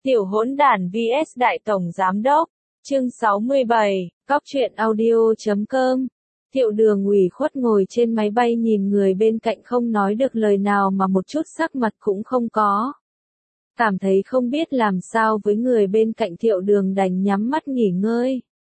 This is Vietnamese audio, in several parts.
Tiểu hỗn đản vs Đại Tổng Giám Đốc, chương 67, Cóc truyện audio.com. Thiệu Đường ủy khuất ngồi trên máy bay nhìn người bên cạnh không nói được lời nào mà một chút sắc mặt cũng không có. Cảm thấy không biết làm sao với người bên cạnh Thiệu Đường đành nhắm mắt nghỉ ngơi.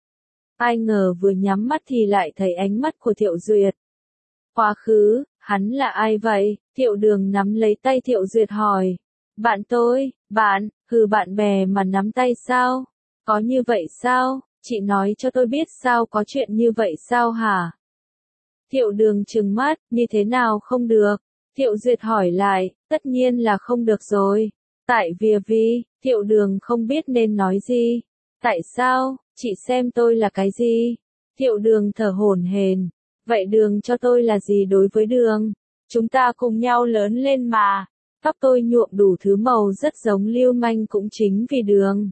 Ai ngờ vừa nhắm mắt thì lại thấy ánh mắt của Thiệu Duyệt. Quá khứ, hắn là ai vậy? Thiệu Đường nắm lấy tay Thiệu Duyệt hỏi. Bạn tôi, bạn, bạn bè mà nắm tay sao? Có như vậy sao? Chị nói cho tôi biết sao có chuyện như vậy sao hả? Thiệu Đường trừng mắt, như thế nào không được? Thiệu Duyệt hỏi lại, tất nhiên là không được rồi. Tại vì, Thiệu Đường không biết nên nói gì. Tại sao, chị xem tôi là cái gì? Thiệu Đường thở hổn hển. Vậy Đường cho tôi là gì đối với Đường? Chúng ta cùng nhau lớn lên mà. Tóc tôi nhuộm đủ thứ màu rất giống lưu manh cũng chính vì Đường.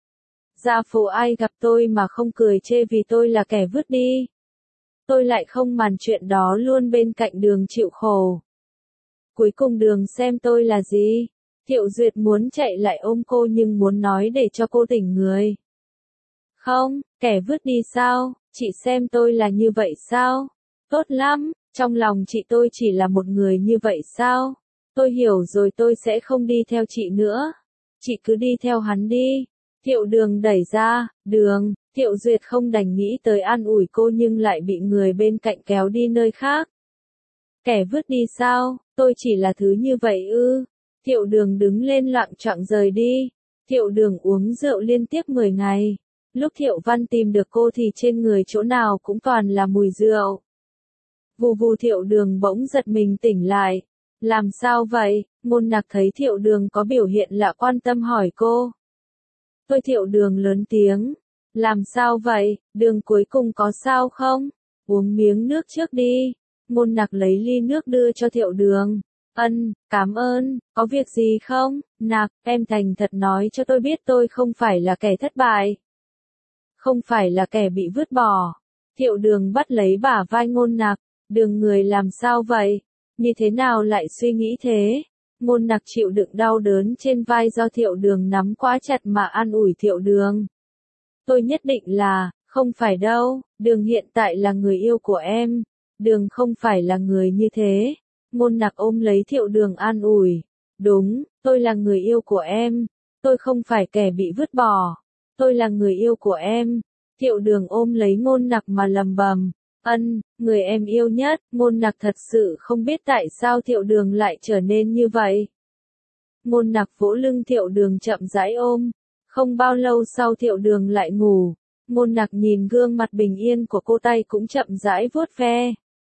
Ra phố ai gặp tôi mà không cười chê vì tôi là kẻ vứt đi. Tôi lại không màn chuyện đó luôn bên cạnh Đường chịu khổ. Cuối cùng Đường xem tôi là gì? Thiệu Duyệt muốn chạy lại ôm cô nhưng muốn nói để cho cô tỉnh người. Không, kẻ vứt đi sao? Chị xem tôi là như vậy sao? Tốt lắm, trong lòng chị tôi chỉ là một người như vậy sao? Tôi hiểu rồi, tôi sẽ không đi theo chị nữa. Chị cứ đi theo hắn đi. Thiệu Đường đẩy ra, Đường. Thiệu Duyệt không đành nghĩ tới an ủi cô nhưng lại bị người bên cạnh kéo đi nơi khác. Kẻ vứt đi sao? Tôi chỉ là thứ như vậy ư? Thiệu Đường đứng lên loạng choạng rời đi. Thiệu Đường uống rượu liên tiếp 10 ngày. Lúc Thiệu Văn tìm được cô thì trên người chỗ nào cũng toàn là mùi rượu. Vù vù, Thiệu Đường bỗng giật mình tỉnh lại. Làm sao vậy? Ngôn Nặc thấy Thiệu Đường có biểu hiện lạ quan tâm hỏi cô. Tôi Thiệu Đường lớn tiếng. Làm sao vậy? Đường cuối cùng có sao không? Uống miếng nước trước đi. Ngôn Nặc lấy ly nước đưa cho Thiệu Đường. Cảm ơn, có việc gì không? Nặc, em thành thật nói cho tôi biết tôi không phải là kẻ thất bại. Không phải là kẻ bị vứt bỏ. Thiệu Đường bắt lấy bả vai Ngôn Nặc. Đường người làm sao vậy? Như thế nào lại suy nghĩ thế? Ngôn Nặc chịu đựng đau đớn trên vai do Thiệu Đường nắm quá chặt mà an ủi Thiệu Đường. Tôi nhất định là, không phải đâu, Đường hiện tại là người yêu của em. Đường không phải là người như thế. Ngôn Nặc ôm lấy Thiệu Đường an ủi. Đúng, tôi là người yêu của em. Tôi không phải kẻ bị vứt bỏ. Tôi là người yêu của em. Thiệu Đường ôm lấy Ngôn Nặc mà lầm bầm. Người em yêu nhất. Ngôn Nặc thật sự không biết tại sao Thiệu Đường lại trở nên như vậy. Ngôn Nặc vỗ lưng Thiệu Đường chậm rãi ôm. Không bao lâu sau Thiệu Đường lại ngủ. Ngôn Nặc nhìn gương mặt bình yên của cô, tay cũng chậm rãi vuốt ve.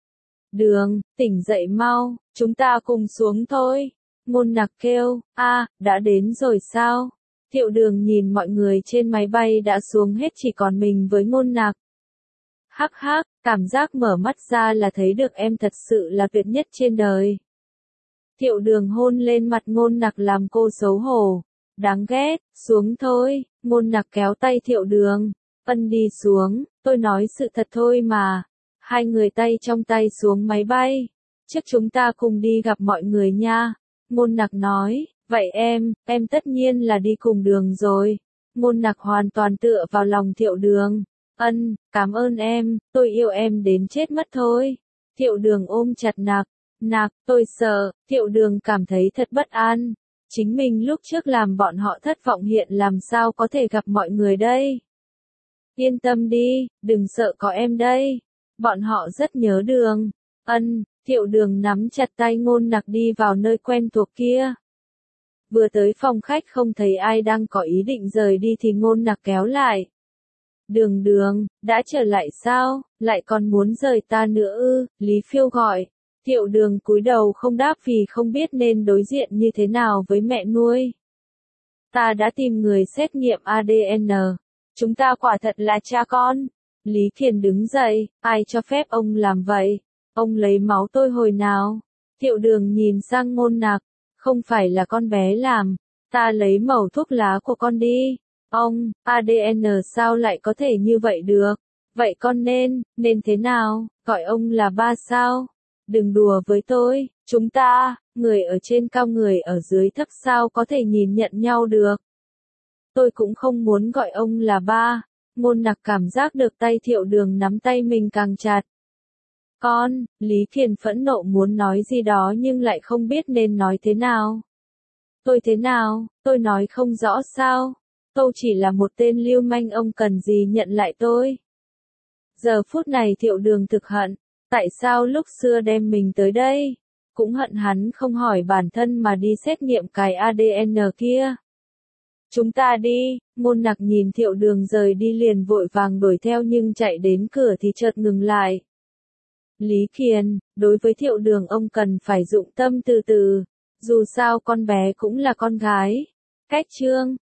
Đường, tỉnh dậy mau, chúng ta cùng xuống thôi. Ngôn Nặc kêu, đã đến rồi sao? Thiệu Đường nhìn mọi người trên máy bay đã xuống hết, chỉ còn mình với Ngôn Nặc. Hắc hắc, cảm giác mở mắt ra là thấy được em thật sự là tuyệt nhất trên đời. Thiệu Đường hôn lên mặt Ngôn Nặc làm cô xấu hổ. Đáng ghét, xuống thôi. Ngôn Nặc kéo tay Thiệu Đường. Đi xuống, tôi nói sự thật thôi mà. Hai người tay trong tay xuống máy bay. Trước chúng ta cùng đi gặp mọi người nha. Ngôn Nặc nói, vậy em tất nhiên là đi cùng Đường rồi. Ngôn Nặc hoàn toàn tựa vào lòng Thiệu Đường. Cảm ơn em, tôi yêu em đến chết mất thôi. Thiệu Đường ôm chặt Nặc, tôi sợ. Thiệu Đường cảm thấy thật bất an. Chính mình lúc trước làm bọn họ thất vọng, hiện làm sao có thể gặp mọi người đây. Yên tâm đi, đừng sợ, có em đây. Bọn họ rất nhớ Đường. Thiệu Đường nắm chặt tay Ngôn Nặc đi vào nơi quen thuộc kia. Vừa tới phòng khách không thấy ai đang có ý định rời đi thì Ngôn Nặc kéo lại. Đường, đã trở lại sao? Lại còn muốn rời ta nữa ư? Lý Phiêu gọi. Thiệu Đường cúi đầu không đáp vì không biết nên đối diện như thế nào với mẹ nuôi. Ta đã tìm người xét nghiệm ADN. Chúng ta quả thật là cha con. Lý Kiền đứng dậy, ai cho phép ông làm vậy? Ông lấy máu tôi hồi nào? Thiệu Đường nhìn sang Ngôn Nặc, không phải là con bé làm, ta lấy mẩu thuốc lá của con đi. Ông, ADN sao lại có thể như vậy được? Vậy con nên thế nào? Gọi ông là ba sao? Đừng đùa với tôi, chúng ta, người ở trên cao người ở dưới thấp sao có thể nhìn nhận nhau được? tôi cũng không muốn gọi ông là ba. Ngôn Nặc cảm giác được tay Thiệu Đường nắm tay mình càng chặt. Con, Lý Thiền phẫn nộ muốn nói gì đó nhưng lại không biết nên nói thế nào. Tôi thế nào, tôi nói không rõ sao? Tôi chỉ là một tên lưu manh, ông cần gì nhận lại tôi? Giờ phút này Thiệu Đường thực hận, tại sao lúc xưa đem mình tới đây? Cũng hận hắn không hỏi bản thân mà đi xét nghiệm cái ADN kia. Chúng ta đi, Ngôn Nặc nhìn Thiệu Đường rời đi liền vội vàng đuổi theo nhưng chạy đến cửa thì chợt ngừng lại. Lý Kiền, đối với Thiệu Đường ông cần phải dụng tâm từ từ, dù sao con bé cũng là con gái. Cách chương